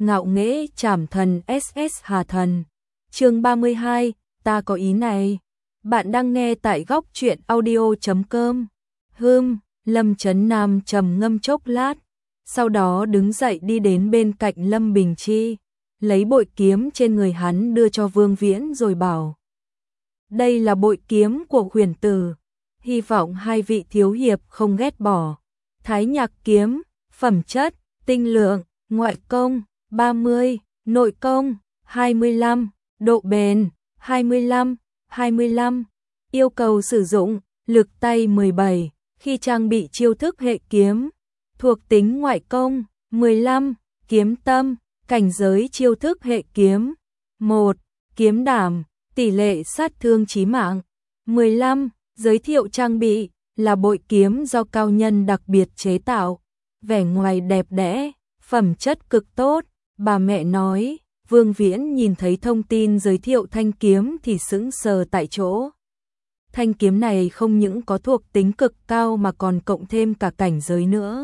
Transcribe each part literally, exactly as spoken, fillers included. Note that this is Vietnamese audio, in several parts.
ngạo nghễ trảm thần ét ét Hà Thần. Chương ba mươi hai, ta có ý này. Bạn đang nghe tại góc truyện audio chấm com. Hừm, Lâm Chấn Nam trầm ngâm chốc lát, sau đó đứng dậy đi đến bên cạnh Lâm Bình Chi, lấy bội kiếm trên người hắn đưa cho Vương Viễn rồi bảo: đây là bội kiếm của huyền tử, hy vọng hai vị thiếu hiệp không ghét bỏ. Thái Nhạc kiếm, phẩm chất, tinh lượng, ngoại công, ba mươi, nội công, hai mươi lăm, độ bền, hai mươi lăm, hai mươi lăm, yêu cầu sử dụng, lực tay mười bảy, khi trang bị chiêu thức hệ kiếm, thuộc tính ngoại công, mười lăm, kiếm tâm, cảnh giới chiêu thức hệ kiếm, một, kiếm đảm, tỷ lệ sát thương chí mạng, mười lăm, giới thiệu trang bị, là bội kiếm do cao nhân đặc biệt chế tạo, vẻ ngoài đẹp đẽ, phẩm chất cực tốt. Bà mẹ nói, Vương Viễn nhìn thấy thông tin giới thiệu thanh kiếm thì sững sờ tại chỗ. Thanh kiếm này không những có thuộc tính cực cao mà còn cộng thêm cả cảnh giới nữa.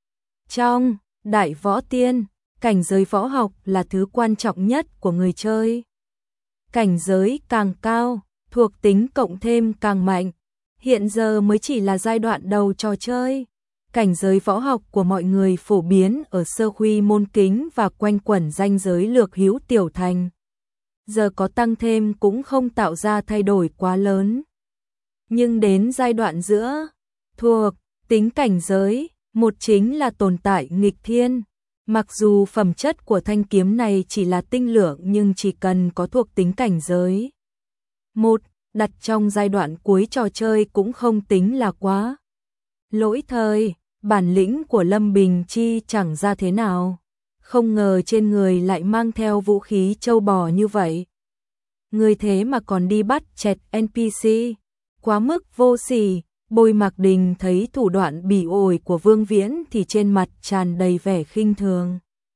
Trong Đại Võ Tiên, cảnh giới võ học là thứ quan trọng nhất của người chơi. Cảnh giới càng cao, thuộc tính cộng thêm càng mạnh. Hiện giờ mới chỉ là giai đoạn đầu trò chơi. Cảnh giới võ học của mọi người phổ biến ở sơ khuy môn kính và quanh quẩn ranh giới lược hữu tiểu thành. Giờ có tăng thêm cũng không tạo ra thay đổi quá lớn. Nhưng đến giai đoạn giữa, thuộc tính cảnh giới, một chính là tồn tại nghịch thiên. Mặc dù phẩm chất của thanh kiếm này chỉ là tinh lượng nhưng chỉ cần có thuộc tính cảnh giới một, đặt trong giai đoạn cuối trò chơi cũng không tính là quá lỗi thời. Bản lĩnh của Lâm Bình Chi chẳng ra thế nào, không ngờ trên người lại mang theo vũ khí trâu bò như vậy. Người thế mà còn đi bắt chẹt en pê xê, quá mức vô sỉ. Bôi Mạc Đình thấy thủ đoạn bỉ ổi của Vương Viễn thì trên mặt tràn đầy vẻ khinh thường.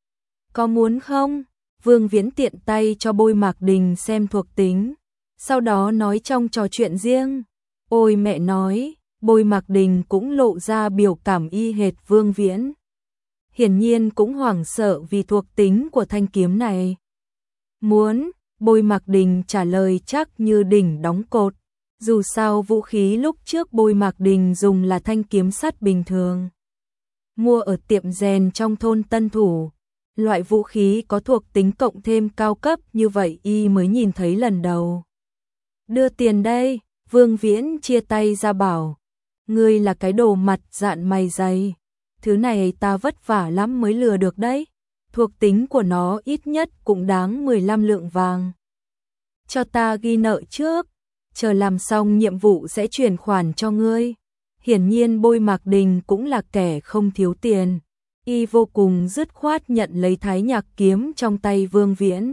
Có muốn không? Vương Viễn tiện tay cho Bôi Mạc Đình xem thuộc tính, sau đó nói trong trò chuyện riêng. Ôi mẹ nói, Bôi Mạc Đình cũng lộ ra biểu cảm y hệt Vương Viễn. Hiển nhiên cũng hoảng sợ vì thuộc tính của thanh kiếm này. Muốn, Bôi Mạc Đình trả lời chắc như đỉnh đóng cột. Dù sao vũ khí lúc trước Bôi Mạc Đình dùng là thanh kiếm sắt bình thường, mua ở tiệm rèn trong thôn Tân Thủ. Loại vũ khí có thuộc tính cộng thêm cao cấp như vậy y mới nhìn thấy lần đầu. Đưa tiền đây, Vương Viễn chia tay ra bảo. Ngươi là cái đồ mặt dạn mày dày, thứ này ta vất vả lắm mới lừa được đấy. Thuộc tính của nó ít nhất cũng đáng mười lăm lượng vàng. Cho ta ghi nợ trước, chờ làm xong nhiệm vụ sẽ chuyển khoản cho ngươi. Hiển nhiên Bôi Mạc Đình cũng là kẻ không thiếu tiền. Y vô cùng dứt khoát nhận lấy Thái Nhạc kiếm trong tay Vương Viễn.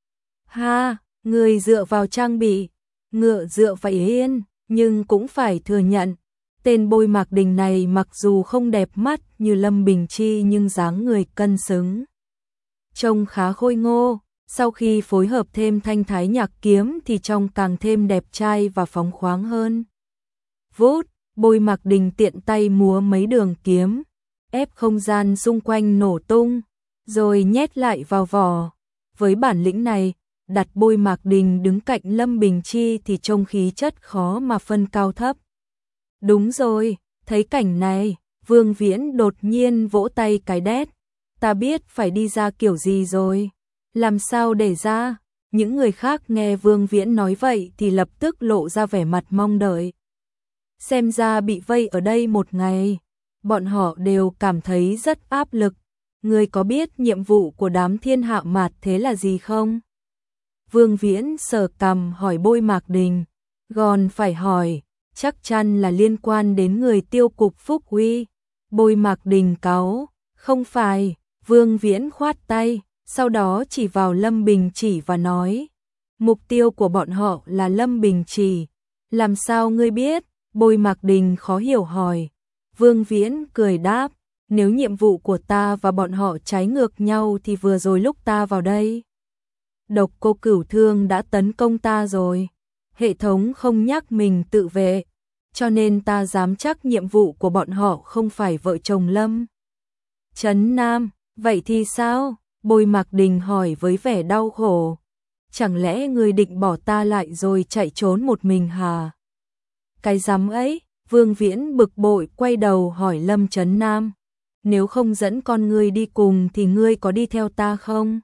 Ha, ngươi dựa vào trang bị, ngựa dựa vào yên, nhưng cũng phải thừa nhận. Tên Bôi Mạc Đình này mặc dù không đẹp mắt như Lâm Bình Chi nhưng dáng người cân xứng, trông khá khôi ngô. Sau khi phối hợp thêm thanh Thái Nhạc kiếm thì trông càng thêm đẹp trai và phóng khoáng hơn. Vút, Bôi Mạc Đình tiện tay múa mấy đường kiếm, ép không gian xung quanh nổ tung, rồi nhét lại vào vỏ. Với bản lĩnh này, đặt Bôi Mạc Đình đứng cạnh Lâm Bình Chi thì trông khí chất khó mà phân cao thấp. Đúng rồi, thấy cảnh này, Vương Viễn đột nhiên vỗ tay cái đét. Ta biết phải đi ra kiểu gì rồi. Làm sao để ra? Những người khác nghe Vương Viễn nói vậy thì lập tức lộ ra vẻ mặt mong đợi. Xem ra bị vây ở đây một ngày, bọn họ đều cảm thấy rất áp lực. Ngươi có biết nhiệm vụ của đám thiên hạ mạt thế là gì không? Vương Viễn sờ cằm hỏi Bôi Mạc Đình. Còn phải hỏi, chắc chắn là liên quan đến người tiêu cục Phúc Uy. Bôi Mạc Đình cáu, không phải. Vương Viễn khoát tay, sau đó chỉ vào Lâm Bình Chỉ và nói, mục tiêu của bọn họ là Lâm Bình Chỉ. Làm sao ngươi biết? Bôi Mạc Đình khó hiểu hỏi. Vương Viễn cười đáp, nếu nhiệm vụ của ta và bọn họ trái ngược nhau thì vừa rồi lúc ta vào đây, Độc Cô Cửu Thương đã tấn công ta rồi. Hệ thống không nhắc mình tự vệ, cho nên ta dám chắc nhiệm vụ của bọn họ không phải vợ chồng Lâm Chấn Nam. Vậy thì sao? Bôi Mạc Đình hỏi với vẻ đau khổ. Chẳng lẽ ngươi định bỏ ta lại rồi chạy trốn một mình hả? Cái rắm ấy, Vương Viễn bực bội quay đầu hỏi Lâm Chấn Nam. Nếu không dẫn con ngươi đi cùng thì ngươi có đi theo ta không?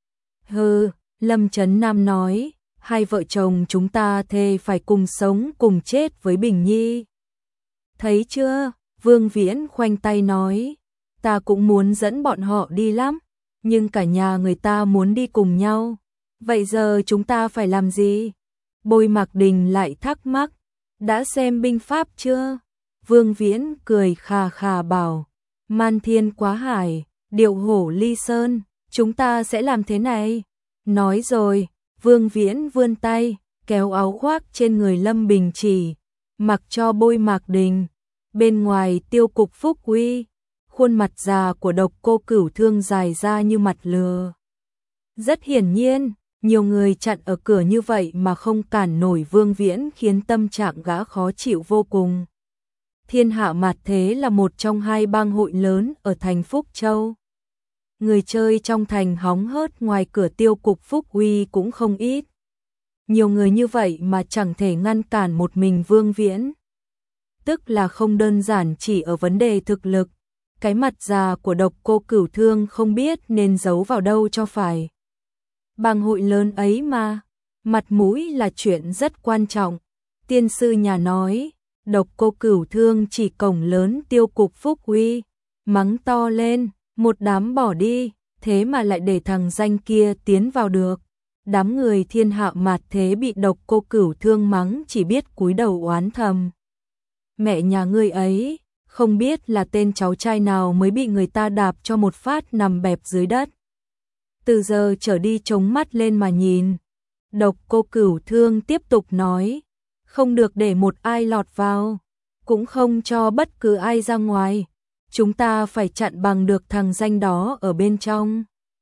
Hừ, Lâm Chấn Nam nói, hai vợ chồng chúng ta thề phải cùng sống cùng chết với Bình Nhi. Thấy chưa? Vương Viễn khoanh tay nói, ta cũng muốn dẫn bọn họ đi lắm, nhưng cả nhà người ta muốn đi cùng nhau. Vậy giờ chúng ta phải làm gì? Bôi Mạc Đình lại thắc mắc, đã xem binh pháp chưa? Vương Viễn cười khà khà bảo, man thiên quá hải, điệu hổ ly sơn, chúng ta sẽ làm thế này. Nói rồi, Vương Viễn vươn tay, kéo áo khoác trên người Lâm Bình Chỉ, mặc cho Bôi Mạc Đình. Bên ngoài Tiêu Cục Phúc Uy, khuôn mặt già của Độc Cô Cửu Thương dài ra như mặt lừa. Rất hiển nhiên, nhiều người chặn ở cửa như vậy mà không cản nổi Vương Viễn khiến tâm trạng gã khó chịu vô cùng. Thiên Hạ Mạt Thế là một trong hai bang hội lớn ở thành Phúc Châu. Người chơi trong thành hóng hớt ngoài cửa Tiêu Cục Phúc Uy cũng không ít. Nhiều người như vậy mà chẳng thể ngăn cản một mình Vương Viễn. Tức là không đơn giản chỉ ở vấn đề thực lực. Cái mặt già của Độc Cô Cửu Thương không biết nên giấu vào đâu cho phải. Bang hội lớn ấy mà, mặt mũi là chuyện rất quan trọng. Tiên sư nhà nói, Độc Cô Cửu Thương chỉ cổng lớn Tiêu Cục Phúc Uy, mắng to lên, một đám bỏ đi, thế mà lại để thằng danh kia tiến vào được. Đám người Thiên Hạ Mạt Thế bị Độc Cô Cửu Thương mắng chỉ biết cúi đầu oán thầm. Mẹ nhà ngươi ấy, không biết là tên cháu trai nào mới bị người ta đạp cho một phát nằm bẹp dưới đất. Từ giờ trở đi chống mắt lên mà nhìn. Độc Cô Cửu Thương tiếp tục nói, không được để một ai lọt vào, cũng không cho bất cứ ai ra ngoài. Chúng ta phải chặn bằng được thằng danh đó ở bên trong.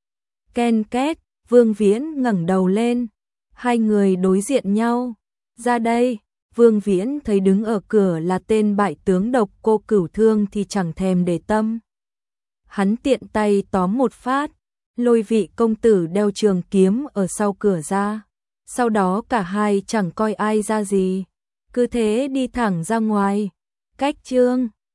Ken két, Vương Viễn ngẩng đầu lên. Hai người đối diện nhau. Ra đây, Vương Viễn thấy đứng ở cửa là tên bại tướng Độc Cô Cửu Thương thì chẳng thèm để tâm. Hắn tiện tay tóm một phát, lôi vị công tử đeo trường kiếm ở sau cửa ra. Sau đó cả hai chẳng coi ai ra gì, cứ thế đi thẳng ra ngoài. Cách chương